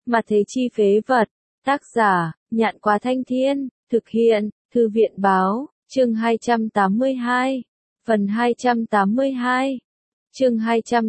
Mà thế chi phế vật. Tác giả, Nhạn Quá Thanh Thiên, thực hiện, Thư viện Báo, chương 282, phần 282, chương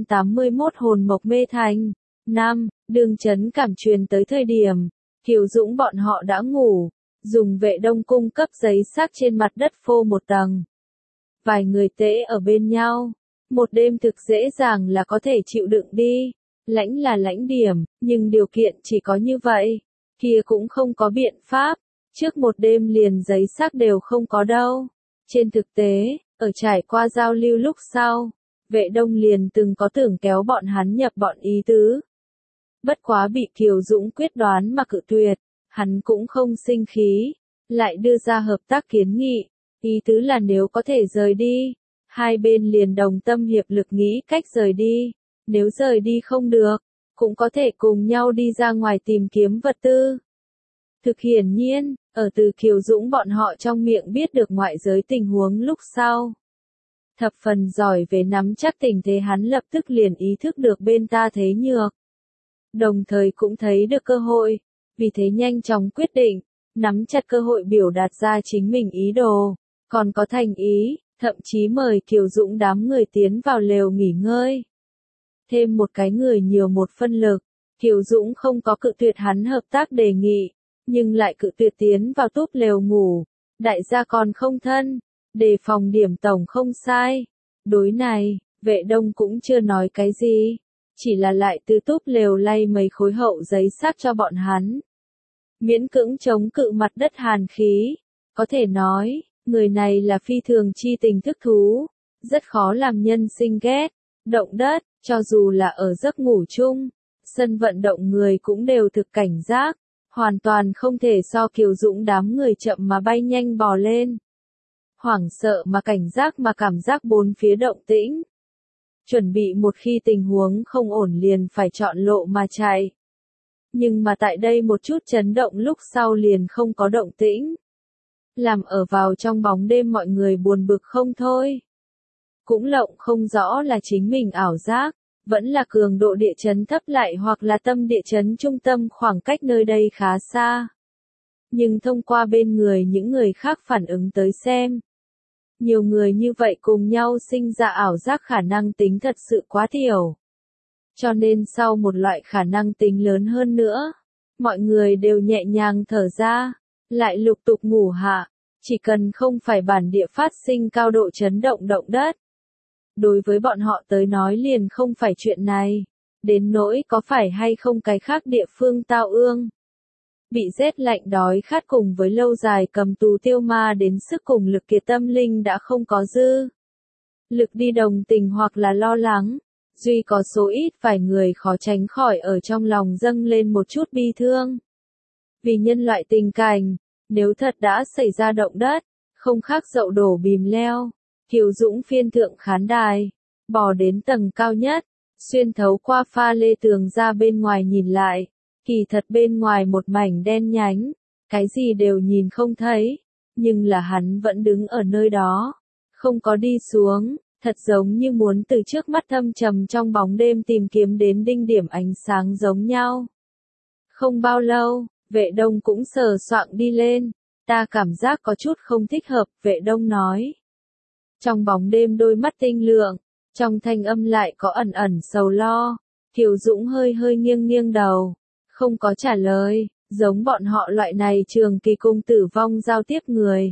281 hồn mộc mê thành. Năm, đường chấn cảm truyền tới thời điểm, Kiều Dũng bọn họ đã ngủ, dùng Vệ Đông cung cấp giấy xác trên mặt đất phô một tầng. Vài người tễ ở bên nhau, một đêm thực dễ dàng là có thể chịu đựng đi, lãnh là lãnh điểm, nhưng điều kiện chỉ có như vậy, kia cũng không có biện pháp, trước một đêm liền giấy xác đều không có đâu. Trên thực tế, ở trải qua giao lưu lúc sau, Vệ Đông liền từng có tưởng kéo bọn hắn nhập bọn ý tứ. Bất quá bị Kiều Dũng quyết đoán mà cự tuyệt, hắn cũng không sinh khí, lại đưa ra hợp tác kiến nghị, ý tứ là nếu có thể rời đi, hai bên liền đồng tâm hiệp lực nghĩ cách rời đi, nếu rời đi không được, cũng có thể cùng nhau đi ra ngoài tìm kiếm vật tư. Thực hiển nhiên, ở từ Kiều Dũng bọn họ trong miệng biết được ngoại giới tình huống lúc sau. Thập phần giỏi về nắm chắc tình thế, hắn lập tức liền ý thức được bên ta thế nhược. Đồng thời cũng thấy được cơ hội, vì thế nhanh chóng quyết định, nắm chặt cơ hội biểu đạt ra chính mình ý đồ, còn có thành ý, thậm chí mời Kiều Dũng đám người tiến vào lều nghỉ ngơi. Thêm một cái người nhiều một phân lực, Kiều Dũng không có cự tuyệt hắn hợp tác đề nghị, nhưng lại cự tuyệt tiến vào túp lều ngủ, đại gia còn không thân, đề phòng điểm tổng không sai. Đối này, Vệ Đông cũng chưa nói cái gì, chỉ là lại từ túp lều lay mấy khối hậu giấy xác cho bọn hắn. Miễn cưỡng chống cự mặt đất hàn khí, có thể nói, người này là phi thường chi tình thức thú, rất khó làm nhân sinh ghét. Động đất, cho dù là ở giấc ngủ chung, sân vận động người cũng đều thực cảnh giác, hoàn toàn không thể so Kiều Dũng đám người chậm mà bay nhanh bò lên. Hoảng sợ mà cảnh giác mà cảm giác bốn phía động tĩnh. Chuẩn bị một khi tình huống không ổn liền phải chọn lộ mà chạy. Nhưng mà tại đây một chút chấn động lúc sau liền không có động tĩnh. Làm ở vào trong bóng đêm mọi người buồn bực không thôi. Cũng lộng không rõ là chính mình ảo giác, vẫn là cường độ địa chấn thấp lại hoặc là tâm địa chấn trung tâm khoảng cách nơi đây khá xa. Nhưng thông qua bên người những người khác phản ứng tới xem. Nhiều người như vậy cùng nhau sinh ra ảo giác khả năng tính thật sự quá thiểu. Cho nên sau một loại khả năng tính lớn hơn nữa, mọi người đều nhẹ nhàng thở ra, lại lục tục ngủ hạ, chỉ cần không phải bản địa phát sinh cao độ chấn động động đất. Đối với bọn họ tới nói liền không phải chuyện này, đến nỗi có phải hay không cái khác địa phương tao ương. Bị rét lạnh đói khát cùng với lâu dài cầm tù tiêu ma đến sức cùng lực kiệt tâm linh đã không có dư. Lực đi đồng tình hoặc là lo lắng, duy có số ít vài người khó tránh khỏi ở trong lòng dâng lên một chút bi thương. Vì nhân loại tình cảnh, nếu thật đã xảy ra động đất, không khác dậu đổ bìm leo, Kiều Dũng phiên thượng khán đài, bò đến tầng cao nhất, xuyên thấu qua pha lê tường ra bên ngoài nhìn lại. Kỳ thật bên ngoài một mảnh đen nhánh, cái gì đều nhìn không thấy, nhưng là hắn vẫn đứng ở nơi đó, không có đi xuống, thật giống như muốn từ trước mắt thâm trầm trong bóng đêm tìm kiếm đến đinh điểm ánh sáng giống nhau. Không bao lâu, Vệ Đông cũng sờ soạng đi lên, ta cảm giác có chút không thích hợp, Vệ Đông nói. Trong bóng đêm đôi mắt tinh lượng, trong thanh âm lại có ẩn ẩn sầu lo, Kiều Dũng hơi hơi nghiêng nghiêng đầu. Không có trả lời, giống bọn họ loại này trường kỳ cùng tử vong giao tiếp người.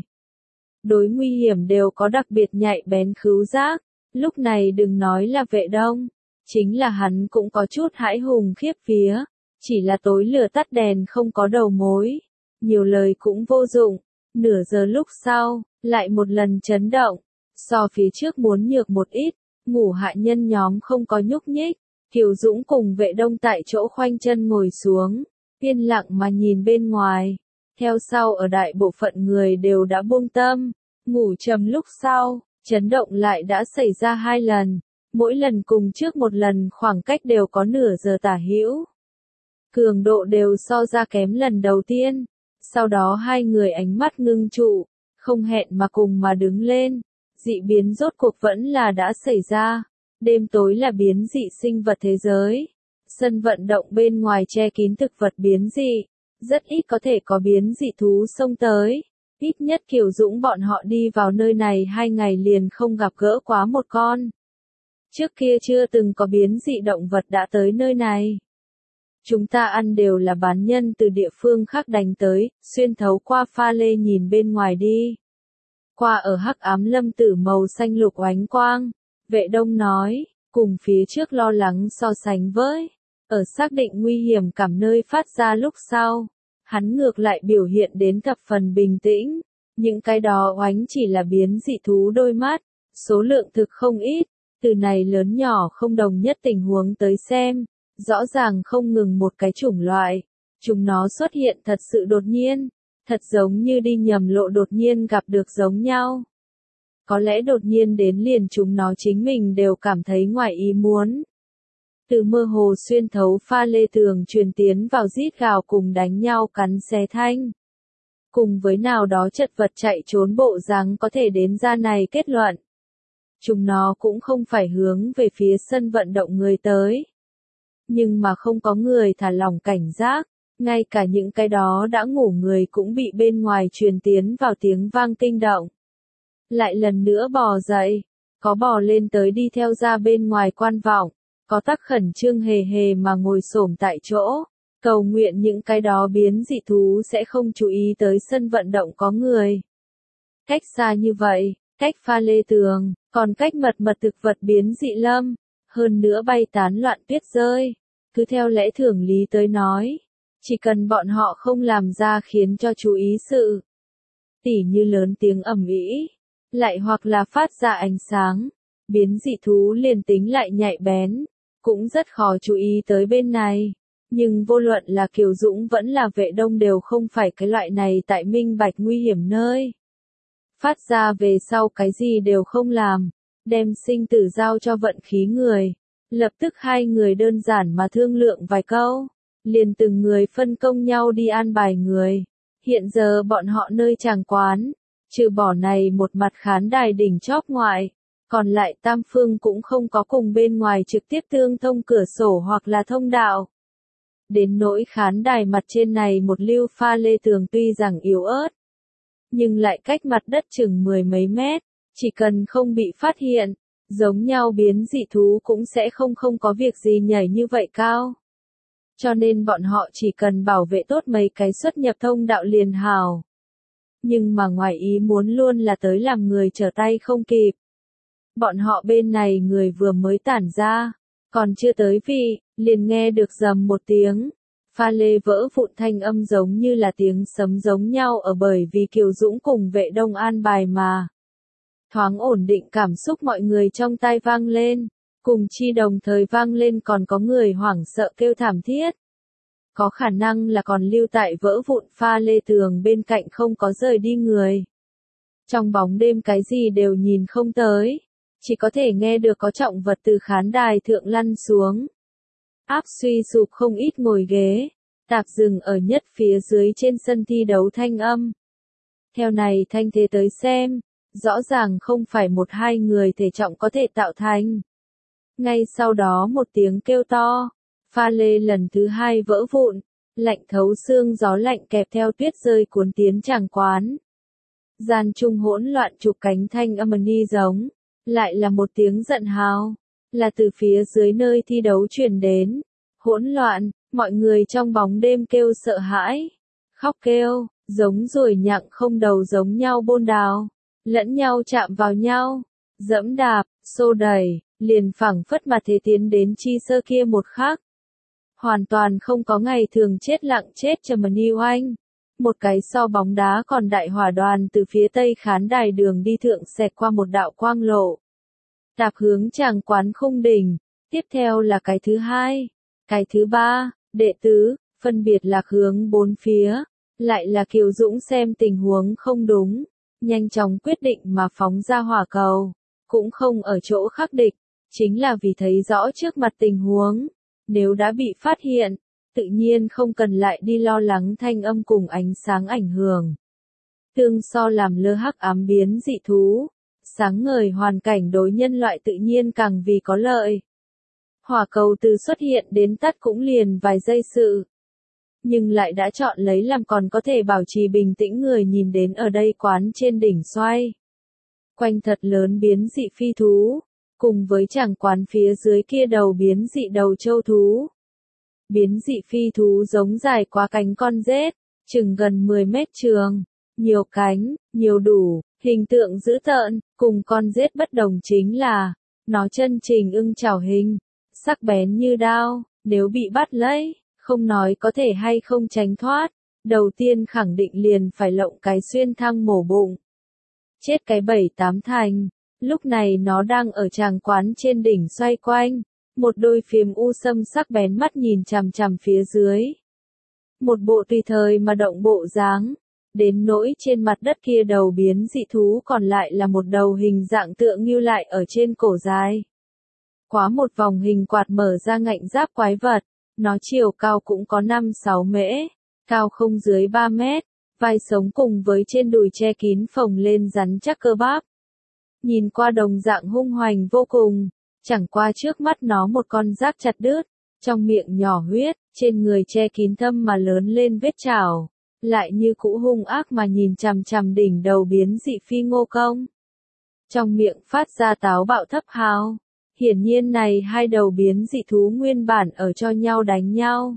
Đối nguy hiểm đều có đặc biệt nhạy bén khứu giác, lúc này đừng nói là Vệ Đông, chính là hắn cũng có chút hãi hùng khiếp vía, chỉ là tối lửa tắt đèn không có đầu mối, nhiều lời cũng vô dụng, nửa giờ lúc sau, lại một lần chấn động, so phía trước muốn nhược một ít, ngủ hạ nhân nhóm không có nhúc nhích. Kiều Dũng cùng Vệ Đông tại chỗ khoanh chân ngồi xuống, yên lặng mà nhìn bên ngoài. Theo sau ở đại bộ phận người đều đã buông tâm, ngủ trầm lúc sau, chấn động lại đã xảy ra 2 lần, mỗi lần cùng trước một lần khoảng cách đều có nửa giờ tả hữu. Cường độ đều so ra kém lần đầu tiên, sau đó hai người ánh mắt ngưng trụ, không hẹn mà cùng mà đứng lên, dị biến rốt cuộc vẫn là đã xảy ra. Đêm tối là biến dị sinh vật thế giới. Sân vận động bên ngoài che kín thực vật biến dị, rất ít có thể có biến dị thú xông tới. Ít nhất Kiều Dũng bọn họ đi vào nơi này 2 ngày liền không gặp gỡ quá một con. Trước kia chưa từng có biến dị động vật đã tới nơi này. Chúng ta ăn đều là bán nhân từ địa phương khác đánh tới, xuyên thấu qua pha lê nhìn bên ngoài đi. Qua ở hắc ám lâm tử màu xanh lục oánh quang, Vệ Đông nói, cùng phía trước lo lắng so sánh với, ở xác định nguy hiểm cảm nơi phát ra lúc sau, hắn ngược lại biểu hiện đến thập phần bình tĩnh, những cái đó oánh chỉ là biến dị thú đôi mắt, số lượng thực không ít, từ này lớn nhỏ không đồng nhất tình huống tới xem, rõ ràng không ngừng một cái chủng loại, chúng nó xuất hiện thật sự đột nhiên, thật giống như đi nhầm lộ đột nhiên gặp được giống nhau. Có lẽ đột nhiên đến liền chúng nó chính mình đều cảm thấy ngoài ý muốn. Từ mơ hồ xuyên thấu pha lê tường truyền tiến vào rít gào cùng đánh nhau cắn xé thanh. Cùng với nào đó chật vật chạy trốn bộ dáng có thể đến ra này kết luận. Chúng nó cũng không phải hướng về phía sân vận động người tới. Nhưng mà không có người thả lỏng cảnh giác, ngay cả những cái đó đã ngủ người cũng bị bên ngoài truyền tiến vào tiếng vang kinh động. Lại lần nữa bò dậy, có bò lên tới đi theo ra bên ngoài quan vọng, có tắc khẩn trương hề hề mà ngồi xổm tại chỗ, cầu nguyện những cái đó biến dị thú sẽ không chú ý tới sân vận động có người. Cách xa như vậy, cách pha lê tường, còn cách mật mật thực vật biến dị lâm, hơn nữa bay tán loạn tuyết rơi, cứ theo lẽ thường lý tới nói, chỉ cần bọn họ không làm ra khiến cho chú ý sự, tỉ như lớn tiếng ầm ĩ, lại hoặc là phát ra ánh sáng, biến dị thú liền tính lại nhạy bén, cũng rất khó chú ý tới bên này. Nhưng vô luận là Kiều Dũng vẫn là Vệ Đông đều không phải cái loại này tại minh bạch nguy hiểm nơi. Phát ra về sau cái gì đều không làm, đem sinh tử giao cho vận khí người. Lập tức hai người đơn giản mà thương lượng vài câu, liền từng người phân công nhau đi an bài người. Hiện giờ bọn họ nơi tràng quán, trừ bỏ này một mặt khán đài đỉnh chóp ngoại, còn lại tam phương cũng không có cùng bên ngoài trực tiếp tương thông cửa sổ hoặc là thông đạo. Đến nỗi khán đài mặt trên này một lưu pha lê tường tuy rằng yếu ớt, nhưng lại cách mặt đất chừng 10 mấy mét, chỉ cần không bị phát hiện, giống nhau biến dị thú cũng sẽ không có việc gì nhảy như vậy cao. Cho nên bọn họ chỉ cần bảo vệ tốt mấy cái xuất nhập thông đạo liền hào. Nhưng mà ngoài ý muốn luôn là tới làm người trở tay không kịp. Bọn họ bên này người vừa mới tản ra, còn chưa tới vị, liền nghe được rầm một tiếng. Pha lê vỡ vụn thanh âm giống như là tiếng sấm giống nhau ở bởi vì Kiều Dũng cùng Vệ Đông an bài mà. Thoáng ổn định cảm xúc mọi người trong tai vang lên, cùng chi đồng thời vang lên còn có người hoảng sợ kêu thảm thiết. Có khả năng là còn lưu tại vỡ vụn pha lê tường bên cạnh không có rời đi người. Trong bóng đêm cái gì đều nhìn không tới, chỉ có thể nghe được có trọng vật từ khán đài thượng lăn xuống. Áp suy sụp không ít ngồi ghế, tạp dừng ở nhất phía dưới trên sân thi đấu thanh âm. Theo này thanh thế tới xem, rõ ràng không phải một hai người thể trọng có thể tạo thành. Ngay sau đó một tiếng kêu to, pha lê lần thứ hai vỡ vụn, lạnh thấu xương gió lạnh kẹp theo tuyết rơi cuốn tiến tràng quán. Gian trung hỗn loạn chụp cánh thanh âm ni giống, lại là một tiếng giận hào, là từ phía dưới nơi thi đấu truyền đến. Hỗn loạn, mọi người trong bóng đêm kêu sợ hãi, khóc kêu, giống ruồi nhặng không đầu giống nhau bôn đào, lẫn nhau chạm vào nhau, dẫm đạp, xô đẩy, liền phảng phất mà thế tiến đến chi sơ kia một khắc. Hoàn toàn không có ngày thường chết lặng chết trầm ni oanh. Một cái so bóng đá còn đại hỏa đoàn từ phía tây khán đài đường đi thượng xẹt qua một đạo quang lộ. Đạp hướng tràng quán khung đỉnh, tiếp theo là cái thứ hai, cái thứ ba, đệ tứ, phân biệt lạc hướng bốn phía, lại là Kiều Dũng xem tình huống không đúng, nhanh chóng quyết định mà phóng ra hỏa cầu, cũng không ở chỗ khắc địch, chính là vì thấy rõ trước mặt tình huống, nếu đã bị phát hiện, tự nhiên không cần lại đi lo lắng thanh âm cùng ánh sáng ảnh hưởng. Tương so làm lơ hắc ám biến dị thú, sáng ngời hoàn cảnh đối nhân loại tự nhiên càng vì có lợi. Hỏa cầu từ xuất hiện đến tắt cũng liền vài giây sự. Nhưng lại đã chọn lấy làm còn có thể bảo trì bình tĩnh người nhìn đến ở đây quán trên đỉnh xoay. Quanh thật lớn biến dị phi thú, cùng với chàng quán phía dưới kia đầu biến dị đầu châu thú. Biến dị phi thú giống dài quá cánh con rết, chừng gần 10 mét trường, nhiều cánh, nhiều đủ, hình tượng dữ tợn, cùng con rết bất đồng chính là, nó chân trình ưng chảo hình, sắc bén như đao, nếu bị bắt lấy, không nói có thể hay không tránh thoát, đầu tiên khẳng định liền phải lộng cái xuyên thăng mổ bụng. Chết cái 7-8 thành, lúc này nó đang ở tràng quán trên đỉnh xoay quanh, một đôi phiếm u sâm sắc bén mắt nhìn chằm chằm phía dưới. Một bộ tùy thời mà động bộ dáng, đến nỗi trên mặt đất kia đầu biến dị thú còn lại là một đầu hình dạng tượng ngưu lại ở trên cổ dài. Quá một vòng hình quạt mở ra ngạnh giáp quái vật, nó chiều cao cũng có 5-6 mễ, cao không dưới 3 mét, vai sống cùng với trên đùi che kín phồng lên rắn chắc cơ bắp. Nhìn qua đồng dạng hung hoành vô cùng, chẳng qua trước mắt nó một con rác chặt đứt, trong miệng nhỏ huyết, trên người che kín thâm mà lớn lên vết chảo, lại như cũ hung ác mà nhìn chằm chằm đỉnh đầu biến dị phi ngô công. Trong miệng phát ra táo bạo thấp hào, hiển nhiên này hai đầu biến dị thú nguyên bản ở cho nhau đánh nhau.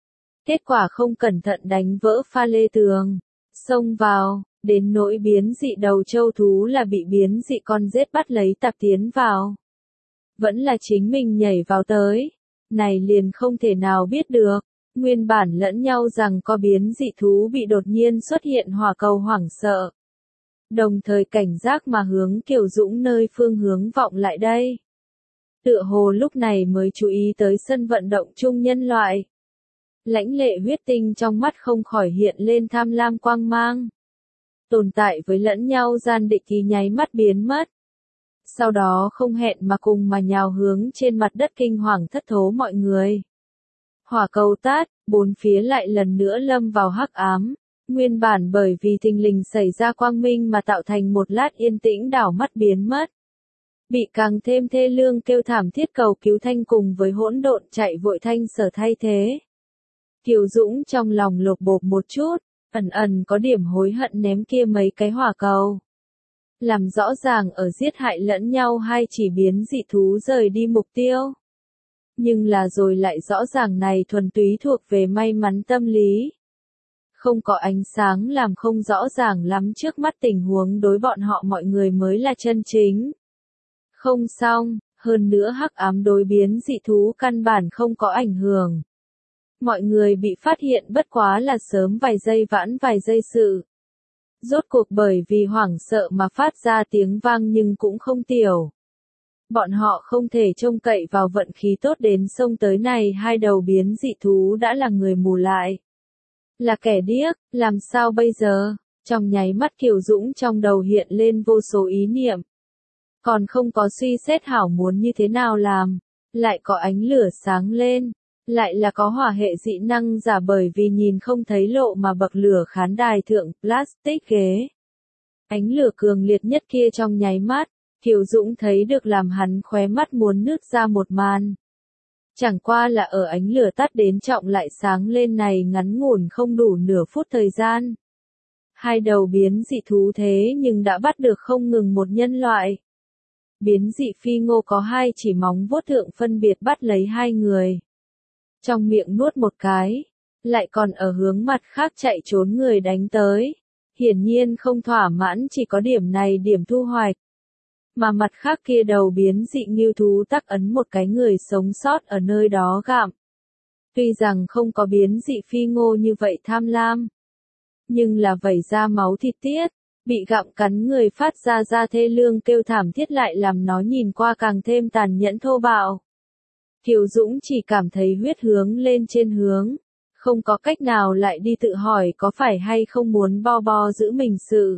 Kết quả không cẩn thận đánh vỡ pha lê tường, xông vào, đến nỗi biến dị đầu châu thú là bị biến dị con rết bắt lấy tạp tiến vào. Vẫn là chính mình nhảy vào tới, này liền không thể nào biết được, nguyên bản lẫn nhau rằng có biến dị thú bị đột nhiên xuất hiện hỏa cầu hoảng sợ. Đồng thời cảnh giác mà hướng Kiều Dũng nơi phương hướng vọng lại đây. Tựa hồ lúc này mới chú ý tới sân vận động chung nhân loại. Lãnh lệ huyết tinh trong mắt không khỏi hiện lên tham lam quang mang. Tồn tại với lẫn nhau gian định thì nháy mắt biến mất. Sau đó không hẹn mà cùng mà nhào hướng trên mặt đất kinh hoàng thất thố mọi người. Hỏa cầu tát, bốn phía lại lần nữa lâm vào hắc ám. Nguyên bản bởi vì thình lình xảy ra quang minh mà tạo thành một lát yên tĩnh đảo mắt biến mất. Bị càng thêm thê lương kêu thảm thiết cầu cứu thanh cùng với hỗn độn chạy vội thanh sở thay thế. Kiều Dũng trong lòng lột bột một chút, ẩn ẩn có điểm hối hận ném kia mấy cái hỏa cầu. Làm rõ ràng ở giết hại lẫn nhau hay chỉ biến dị thú rời đi mục tiêu. Nhưng là rồi lại rõ ràng này thuần túy thuộc về may mắn tâm lý. Không có ánh sáng làm không rõ ràng lắm trước mắt tình huống đối bọn họ mọi người mới là chân chính. Không xong, hơn nữa hắc ám đối biến dị thú căn bản không có ảnh hưởng. Mọi người bị phát hiện bất quá là sớm vài giây vãn vài giây sự. Rốt cuộc bởi vì hoảng sợ mà phát ra tiếng vang nhưng cũng không tiểu. Bọn họ không thể trông cậy vào vận khí tốt đến sông tới này hai đầu biến dị thú đã là người mù lại. Là kẻ điếc, làm sao bây giờ? Trong nháy mắt Kiều Dũng trong đầu hiện lên vô số ý niệm. Còn không có suy xét hảo muốn như thế nào làm, lại có ánh lửa sáng lên, lại là có hỏa hệ dị năng giả bởi vì nhìn không thấy lộ mà bậc lửa khán đài thượng plastic ghế. Ánh lửa cường liệt nhất kia trong nháy mắt, Kiều Dũng thấy được làm hắn khóe mắt muốn nứt ra một màn. Chẳng qua là ở ánh lửa tắt đến trọng lại sáng lên này ngắn ngủn không đủ nửa phút thời gian. Hai đầu biến dị thú thế nhưng đã bắt được không ngừng một nhân loại. Biến dị phi ngô có hai chỉ móng vuốt thượng phân biệt bắt lấy hai người. Trong miệng nuốt một cái, lại còn ở hướng mặt khác chạy trốn người đánh tới. Hiển nhiên không thỏa mãn chỉ có điểm này điểm thu hoạch. Mà mặt khác kia đầu biến dị ngưu thú tắc ấn một cái người sống sót ở nơi đó gặm. Tuy rằng không có biến dị phi ngô như vậy tham lam, nhưng là vẩy ra máu thịt tiết, bị gặm cắn người phát ra thê lương kêu thảm thiết lại làm nó nhìn qua càng thêm tàn nhẫn thô bạo. Kiều Dũng chỉ cảm thấy huyết hướng lên trên hướng, không có cách nào lại đi tự hỏi có phải hay không muốn bo giữ mình sự.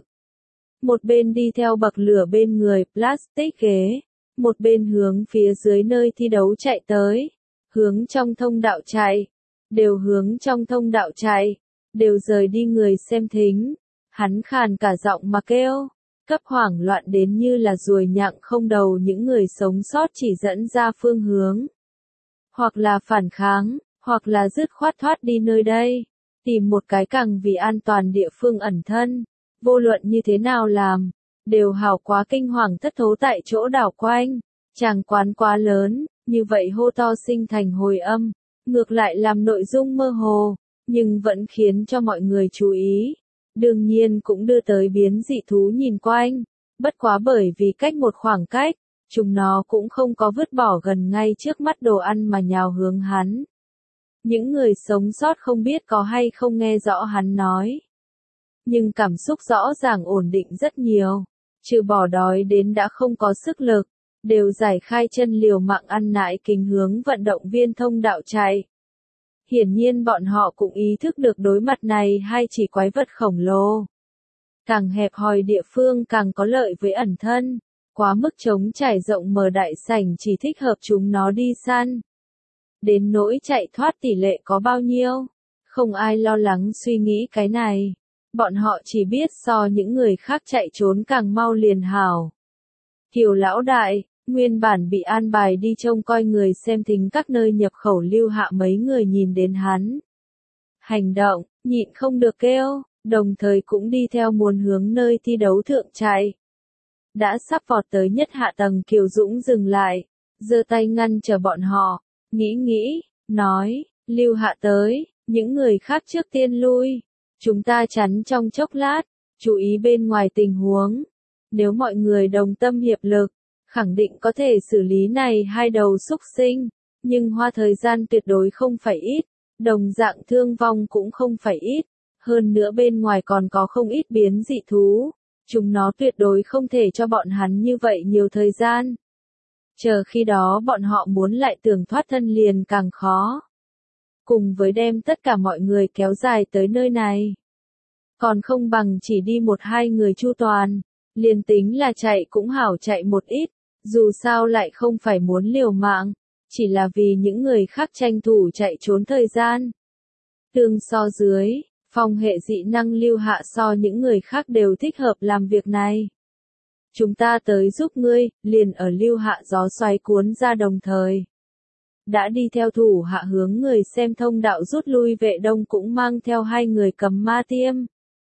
Một bên đi theo bậc lửa bên người plastic ghế, một bên hướng phía dưới nơi thi đấu chạy tới, hướng trong thông đạo chạy, đều hướng trong thông đạo chạy, đều rời đi người xem thính. Hắn khàn cả giọng mà kêu, cấp hoảng loạn đến như là ruồi nhặng không đầu những người sống sót chỉ dẫn ra phương hướng. hoặc là phản kháng, hoặc là dứt khoát thoát đi nơi đây, tìm một cái càng vì an toàn địa phương ẩn thân. Vô luận như thế nào làm, đều hào quá kinh hoàng thất thố tại chỗ đảo quanh. Tràng quán quá lớn, như vậy hô to sinh thành hồi âm, ngược lại làm nội dung mơ hồ, nhưng vẫn khiến cho mọi người chú ý. Đương nhiên cũng đưa tới biến dị thú nhìn quanh, bất quá bởi vì cách một khoảng cách, chúng nó cũng không có vứt bỏ gần ngay trước mắt đồ ăn mà nhào hướng hắn. Những người sống sót không biết có hay không nghe rõ hắn nói, nhưng cảm xúc rõ ràng ổn định rất nhiều, trừ bỏ đói đến đã không có sức lực, đều giải khai chân liều mạng ăn nại kính hướng vận động viên thông đạo chạy. Hiển nhiên bọn họ cũng ý thức được đối mặt này hai chỉ quái vật khổng lồ. Càng hẹp hòi địa phương càng có lợi với ẩn thân, quá mức trống trải rộng mở đại sảnh chỉ thích hợp chúng nó đi săn. Đến nỗi chạy thoát tỷ lệ có bao nhiêu, không ai lo lắng suy nghĩ cái này. Bọn họ chỉ biết so những người khác chạy trốn càng mau liền hảo. Kiều lão đại, nguyên bản bị an bài đi trông coi người xem thính các nơi nhập khẩu Lưu Hạ mấy người nhìn đến hắn. Hành động, nhịn không được kêu, đồng thời cũng đi theo muốn hướng nơi thi đấu thượng chạy. Đã sắp vọt tới nhất hạ tầng Kiều Dũng dừng lại, giơ tay ngăn chờ bọn họ, nghĩ, nói, Lưu Hạ tới, những người khác trước tiên lui. Chúng ta chắn trong chốc lát, chú ý bên ngoài tình huống. Nếu mọi người đồng tâm hiệp lực, khẳng định có thể xử lý này hai đầu xúc sinh, nhưng hoa thời gian tuyệt đối không phải ít, đồng dạng thương vong cũng không phải ít, hơn nữa bên ngoài còn có không ít biến dị thú, chúng nó tuyệt đối không thể cho bọn hắn như vậy nhiều thời gian. Chờ khi đó bọn họ muốn lại tưởng thoát thân liền càng khó. Cùng với đem tất cả mọi người kéo dài tới nơi này. Còn không bằng chỉ đi một hai người chu toàn, liền tính là chạy cũng hảo chạy một ít, dù sao lại không phải muốn liều mạng, chỉ là vì những người khác tranh thủ chạy trốn thời gian. Tương so dưới, phong hệ dị năng Lưu Hạ so những người khác đều thích hợp làm việc này. Chúng ta tới giúp ngươi, liền ở Lưu Hạ gió xoáy cuốn ra đồng thời. Đã đi theo thủ hạ hướng người xem thông đạo rút lui Vệ Đông cũng mang theo hai người cầm ma tiêm.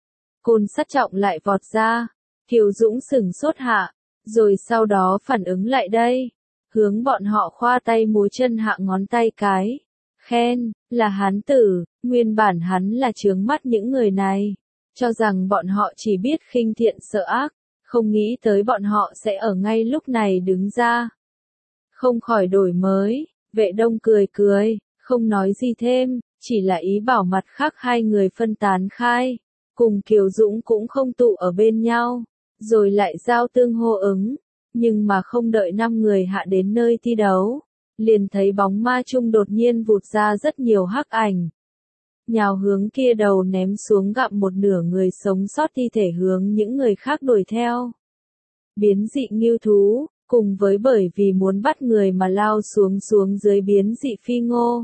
Côn Sắt Trọng lại vọt ra, Kiều Dũng sửng sốt hạ, rồi sau đó phản ứng lại đây, hướng bọn họ khoa tay múa chân hạ ngón tay cái, khen, là hán tử, nguyên bản hắn là chướng mắt những người này, cho rằng bọn họ chỉ biết khinh thiện sợ ác, không nghĩ tới bọn họ sẽ ở ngay lúc này đứng ra. Không khỏi đổi mới, Vệ Đông cười, không nói gì thêm, chỉ là ý bảo mặt khác hai người phân tán khai, cùng Kiều Dũng cũng không tụ ở bên nhau, rồi lại giao tương hô ứng, nhưng mà không đợi 5 người hạ đến nơi thi đấu, liền thấy bóng ma chung đột nhiên vụt ra rất nhiều hắc ảnh. Nhào hướng kia đầu ném xuống gặm một nửa người sống sót thi thể hướng những người khác đuổi theo. Biến dị ngưu thú, cùng với bởi vì muốn bắt người mà lao xuống dưới biến dị phi ngô.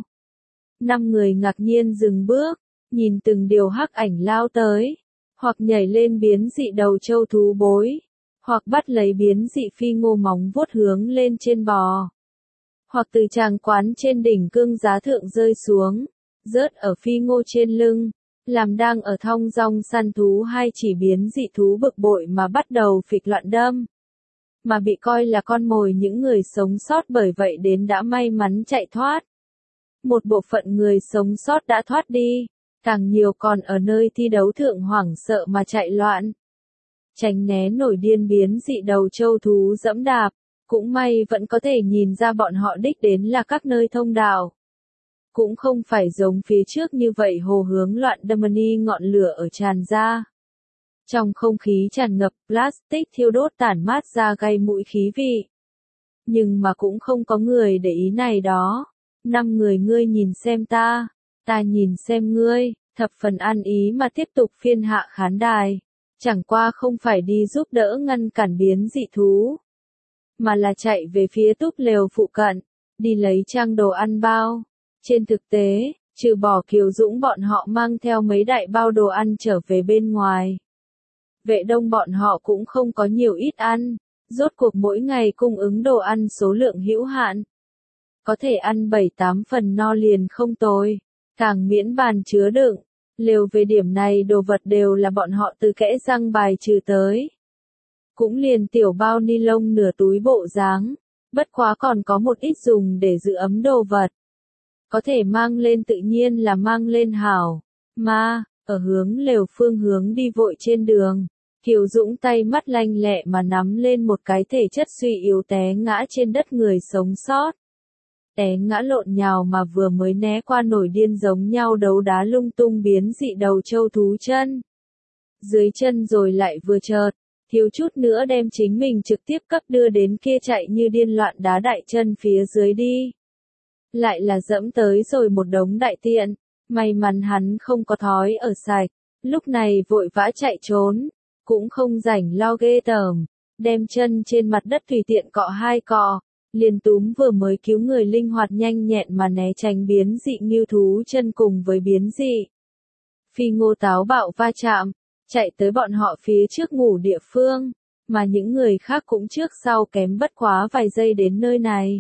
5 người ngạc nhiên dừng bước, nhìn từng điều hắc ảnh lao tới, hoặc nhảy lên biến dị đầu châu thú bối, hoặc bắt lấy biến dị phi ngô móng vuốt hướng lên trên bò, hoặc từ tràng quán trên đỉnh cương giá thượng rơi xuống, rớt ở phi ngô trên lưng, làm đang ở thong dong săn thú hai chỉ biến dị thú bực bội mà bắt đầu phịch loạn đâm. Mà bị coi là con mồi những người sống sót bởi vậy đến đã may mắn chạy thoát. Một bộ phận người sống sót đã thoát đi, càng nhiều còn ở nơi thi đấu thượng hoảng sợ mà chạy loạn. Tránh né nổi điên biến dị đầu châu thú dẫm đạp, cũng may vẫn có thể nhìn ra bọn họ đích đến là các nơi thông đạo. Cũng không phải giống phía trước như vậy hồ hướng loạn đâm ngọn lửa ở tràn ra. Trong không khí tràn ngập plastic thiêu đốt tản mát ra gây mũi khí vị. Nhưng mà cũng không có người để ý này đó. 5 người ngươi nhìn xem ta nhìn xem ngươi, thập phần ăn ý mà tiếp tục phiên hạ khán đài. Chẳng qua không phải đi giúp đỡ ngăn cản biến dị thú, mà là chạy về phía túp lều phụ cận, đi lấy trang đồ ăn bao. Trên thực tế, trừ bỏ Kiều Dũng bọn họ mang theo mấy đại bao đồ ăn trở về bên ngoài. Vệ Đông bọn họ cũng không có nhiều ít ăn, rốt cuộc mỗi ngày cung ứng đồ ăn số lượng hữu hạn. có thể ăn 7-8 phần no liền không tồi, càng miễn bàn chứa đựng. Lều về điểm này đồ vật đều là bọn họ từ kẽ răng bài trừ tới. Cũng liền tiểu bao ni lông nửa túi bộ dáng, bất quá còn có một ít dùng để giữ ấm đồ vật. Có thể mang lên tự nhiên là mang lên hảo, mà, ở hướng lều phương hướng đi vội trên đường, Kiều Dũng tay mắt lanh lẹ mà nắm lên một cái thể chất suy yếu té ngã trên đất người sống sót. Té ngã lộn nhào mà vừa mới né qua nổi điên giống nhau đấu đá lung tung biến dị đầu châu thú chân. Dưới chân rồi lại vừa chợt, thiếu chút nữa đem chính mình trực tiếp cấp đưa đến kia chạy như điên loạn đá đại chân phía dưới đi. Lại là dẫm tới rồi một đống đại tiện, may mắn hắn không có thói ở sạch, lúc này vội vã chạy trốn, cũng không rảnh lo ghê tởm, đem chân trên mặt đất tùy tiện cọ hai cọ, liền túm vừa mới cứu người linh hoạt nhanh nhẹn mà né tránh biến dị ngưu thú chân cùng với biến dị phi ngô táo bạo va chạm, chạy tới bọn họ phía trước ngủ địa phương, mà những người khác cũng trước sau kém bất quá vài giây đến nơi này.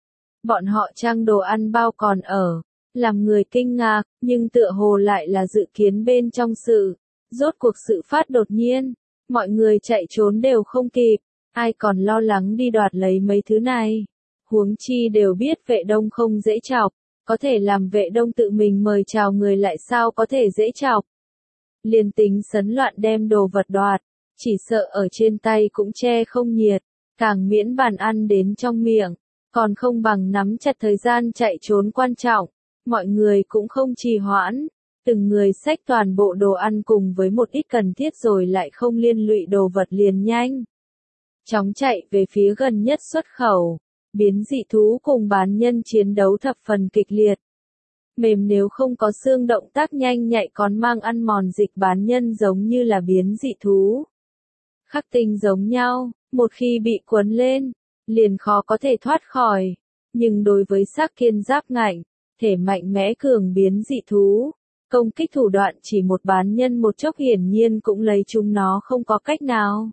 Bọn họ trang đồ ăn bao còn ở, làm người kinh ngạc, nhưng tựa hồ lại là dự kiến bên trong sự. Rốt cuộc sự phát đột nhiên, mọi người chạy trốn đều không kịp, ai còn lo lắng đi đoạt lấy mấy thứ này. Huống chi đều biết vệ đông không dễ chọc, có thể làm vệ đông tự mình mời chào người lại sao có thể dễ chọc. Liền tính sấn loạn đem đồ vật đoạt, chỉ sợ ở trên tay cũng che không nhiệt, càng miễn bàn ăn đến trong miệng, còn không bằng nắm chặt thời gian chạy trốn quan trọng. Mọi người cũng không trì hoãn, từng người xách toàn bộ đồ ăn cùng với một ít cần thiết rồi lại không liên lụy đồ vật liền nhanh. Chóng chạy về phía gần nhất xuất khẩu, biến dị thú cùng bán nhân chiến đấu thập phần kịch liệt. Mềm nếu không có xương động tác nhanh nhạy còn mang ăn mòn dịch bán nhân giống như là biến dị thú. Khắc tinh giống nhau, một khi bị cuốn lên, liền khó có thể thoát khỏi, nhưng đối với xác kiên giáp ngạnh, thể mạnh mẽ cường biến dị thú, công kích thủ đoạn chỉ một bán nhân một chốc hiển nhiên cũng lấy chúng nó không có cách nào.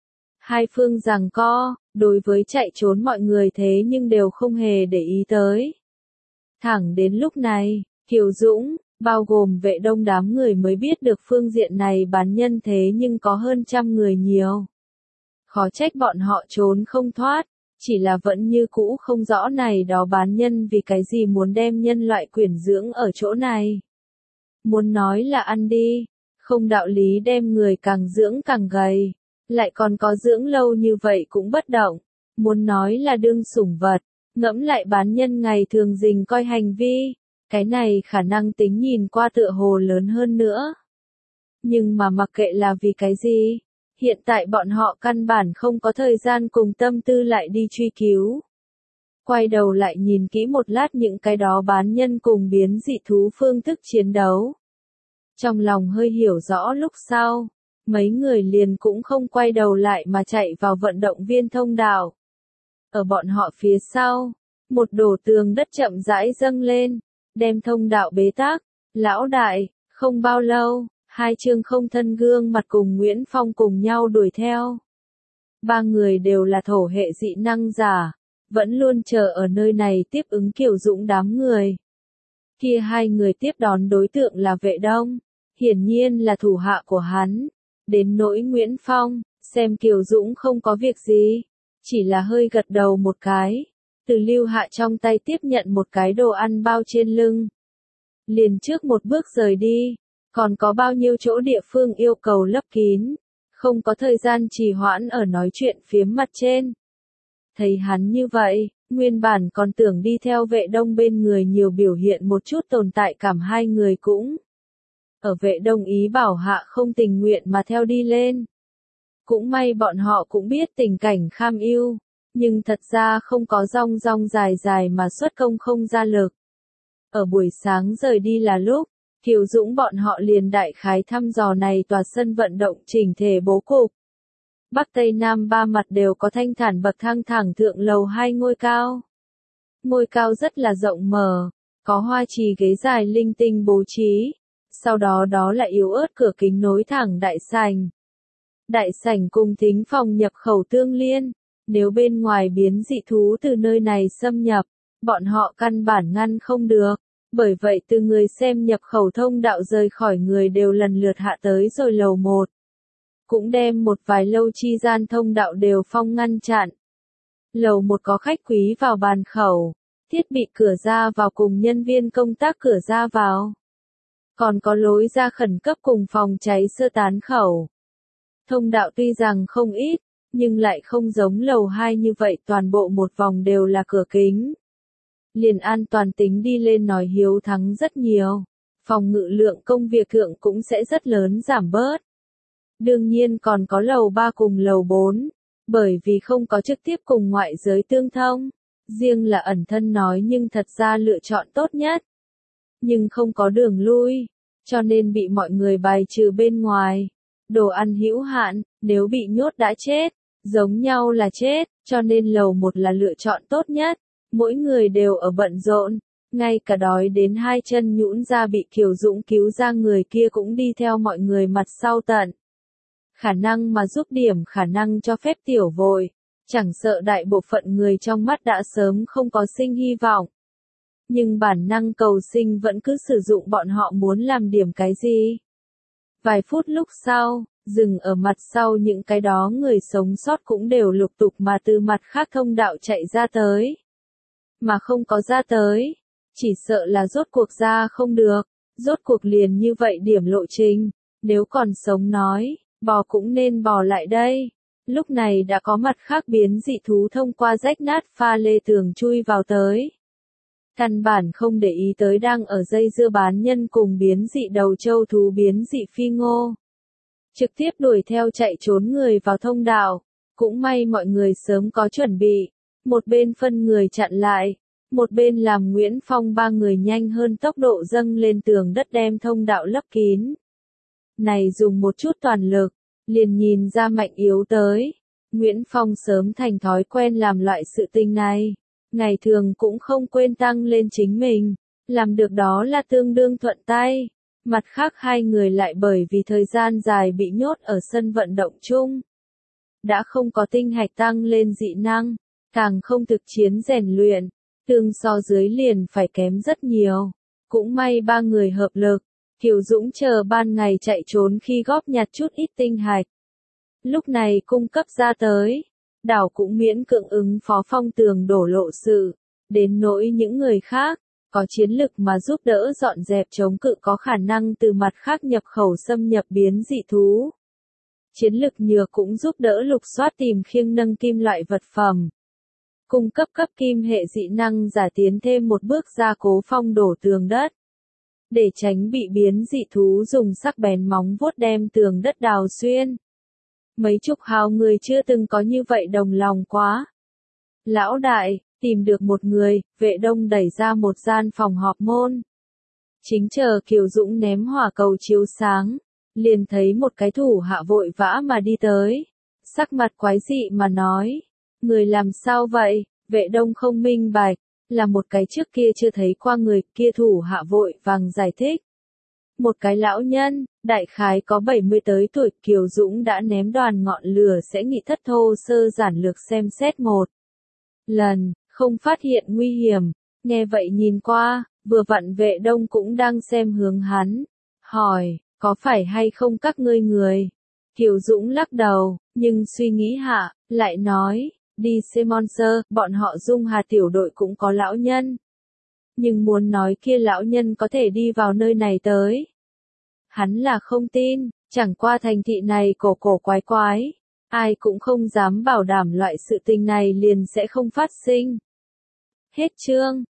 Hai phương giằng co, đối với chạy trốn mọi người thế nhưng đều không hề để ý tới. Thẳng đến lúc này, Kiều Dũng, bao gồm vệ đông đám người mới biết được phương diện này bán nhân thế nhưng có hơn 100 người nhiều. Khó trách bọn họ trốn không thoát, chỉ là vẫn như cũ không rõ này đó bán nhân vì cái gì muốn đem nhân loại quyển dưỡng ở chỗ này. Muốn nói là ăn đi, không đạo lý đem người càng dưỡng càng gầy, lại còn có dưỡng lâu như vậy cũng bất động. Muốn nói là đương sủng vật, ngẫm lại bán nhân ngày thường dình coi hành vi, cái này khả năng tính nhìn qua tựa hồ lớn hơn nữa. Nhưng mà mặc kệ là vì cái gì, hiện tại bọn họ căn bản không có thời gian cùng tâm tư lại đi truy cứu. Quay đầu lại nhìn kỹ một lát những cái đó bán nhân cùng biến dị thú phương thức chiến đấu. Trong lòng hơi hiểu rõ lúc sau, mấy người liền cũng không quay đầu lại mà chạy vào vận động viên thông đạo. Ở bọn họ phía sau, một đổ tường đất chậm rãi dâng lên, đem thông đạo bế tắc. Lão đại, không bao lâu, hai Trương Không thân gương mặt cùng Nguyễn Phong cùng nhau đuổi theo. Ba người đều là thổ hệ dị năng giả, vẫn luôn chờ ở nơi này tiếp ứng Kiều Dũng đám người. Kia hai người tiếp đón đối tượng là vệ đông, hiển nhiên là thủ hạ của hắn. Đến nỗi Nguyễn Phong, xem Kiều Dũng không có việc gì, chỉ là hơi gật đầu một cái, từ Lưu Hạ trong tay tiếp nhận một cái đồ ăn bao trên lưng. Liền trước một bước rời đi, còn có bao nhiêu chỗ địa phương yêu cầu lấp kín, không có thời gian trì hoãn ở nói chuyện phiếm mặt trên. Thấy hắn như vậy, nguyên bản còn tưởng đi theo vệ đông bên người nhiều biểu hiện một chút tồn tại cảm hai người cũng. Ở vệ đông ý bảo hạ không tình nguyện mà theo đi lên. Cũng may bọn họ cũng biết tình cảnh kham ưu, nhưng thật ra không có rong rong dài dài mà xuất công không ra lực. Ở buổi sáng rời đi là lúc, Kiều Dũng bọn họ liền đại khái thăm dò này tòa sân vận động chỉnh thể bố cục. Bắc Tây Nam ba mặt đều có thanh thản bậc thang thẳng thượng lầu 2 ngôi cao. Ngôi cao rất là rộng mở, có hoa trì ghế dài linh tinh bố trí. Sau đó đó là yếu ớt cửa kính nối thẳng đại sảnh. Đại sảnh cùng thính phòng nhập khẩu tương liên, nếu bên ngoài biến dị thú từ nơi này xâm nhập, bọn họ căn bản ngăn không được. Bởi vậy từ người xem nhập khẩu thông đạo rời khỏi người đều lần lượt hạ tới rồi lầu 1. Cũng đem một vài lâu chi gian thông đạo đều phong ngăn chặn. Lầu 1 có khách quý vào bàn khẩu, thiết bị cửa ra vào cùng nhân viên công tác cửa ra vào. Còn có lối ra khẩn cấp cùng phòng cháy sơ tán khẩu. Thông đạo tuy rằng không ít, nhưng lại không giống lầu 2 như vậy toàn bộ một vòng đều là cửa kính. Liền an toàn tính đi lên nói hiếu thắng rất nhiều. Phòng ngự lượng công việc thượng cũng sẽ rất lớn giảm bớt. Đương nhiên còn có lầu 3 cùng lầu 4, bởi vì không có trực tiếp cùng ngoại giới tương thông. Riêng là ẩn thân nói nhưng thật ra lựa chọn tốt nhất. Nhưng không có đường lui, cho nên bị mọi người bài trừ bên ngoài. Đồ ăn hữu hạn, nếu bị nhốt đã chết, giống nhau là chết, cho nên lầu 1 là lựa chọn tốt nhất. Mỗi người đều ở bận rộn, ngay cả đói đến hai chân nhũn ra bị Kiều Dũng cứu ra người kia cũng đi theo mọi người mặt sau tận. Khả năng mà giúp điểm khả năng cho phép tiểu vội, chẳng sợ đại bộ phận người trong mắt đã sớm không có sinh hy vọng. Nhưng bản năng cầu sinh vẫn cứ sử dụng bọn họ muốn làm điểm cái gì. Vài phút lúc sau, dừng ở mặt sau những cái đó người sống sót cũng đều lục tục mà từ mặt khác thông đạo chạy ra tới. Mà không có ra tới, chỉ sợ là rốt cuộc ra không được, rốt cuộc liền như vậy điểm lộ trình, nếu còn sống nói, bò cũng nên bò lại đây. Lúc này đã có mặt khác biến dị thú thông qua rách nát pha lê tường chui vào tới. Căn bản không để ý tới đang ở dây dưa bán nhân cùng biến dị đầu châu thú biến dị phi ngô. Trực tiếp đuổi theo chạy trốn người vào thông đạo, cũng may mọi người sớm có chuẩn bị. Một bên phân người chặn lại, một bên làm Nguyễn Phong ba người nhanh hơn tốc độ dâng lên tường đất đem thông đạo lấp kín. Này dùng một chút toàn lực, liền nhìn ra mạnh yếu tới. Nguyễn Phong sớm thành thói quen làm loại sự tình này, ngày thường cũng không quên tăng lên chính mình, làm được đó là tương đương thuận tay. Mặt khác hai người lại bởi vì thời gian dài bị nhốt ở sân vận động chung, đã không có tinh hạch tăng lên dị năng. Càng không thực chiến rèn luyện, tương so dưới liền phải kém rất nhiều. Cũng may ba người hợp lực, Kiều Dũng chờ ban ngày chạy trốn khi góp nhặt chút ít tinh hạch. Lúc này cung cấp ra tới, đảo cũng miễn cưỡng ứng phó Phong Tường đổ lộ sự. Đến nỗi những người khác, có chiến lực mà giúp đỡ dọn dẹp chống cự có khả năng từ mặt khác nhập khẩu xâm nhập biến dị thú. Chiến lực nhược cũng giúp đỡ lục soát tìm khiêng nâng kim loại vật phẩm. Cung cấp cấp kim hệ dị năng giả tiến thêm một bước gia cố phong đổ tường đất. Để tránh bị biến dị thú dùng sắc bén móng vuốt đem tường đất đào xuyên. Mấy chục hào người chưa từng có như vậy đồng lòng quá. Lão đại, tìm được một người, Vệ Đông đẩy ra một gian phòng họp môn. Chính chờ Kiều Dũng ném hỏa cầu chiếu sáng, liền thấy một cái thủ hạ vội vã mà đi tới. Sắc mặt quái dị mà nói. Người làm sao vậy? Vệ Đông không minh bạch, là một cái trước kia chưa thấy qua người kia thủ hạ vội vàng giải thích. Một cái lão nhân, đại khái có 70 tới tuổi, Kiều Dũng đã ném đoàn ngọn lửa sẽ nghị thất thô sơ giản lược xem xét một lần, không phát hiện nguy hiểm. Nghe vậy nhìn qua, vừa vặn Vệ Đông cũng đang xem hướng hắn, hỏi, có phải hay không các ngươi người? Kiều Dũng lắc đầu, nhưng suy nghĩ hạ, lại nói, đi Semonser, bọn họ Dung Hà tiểu đội cũng có lão nhân. Nhưng muốn nói kia lão nhân có thể đi vào nơi này tới. Hắn là không tin, chẳng qua thành thị này cổ cổ quái quái. Ai cũng không dám bảo đảm loại sự tình này liền sẽ không phát sinh. Hết chương.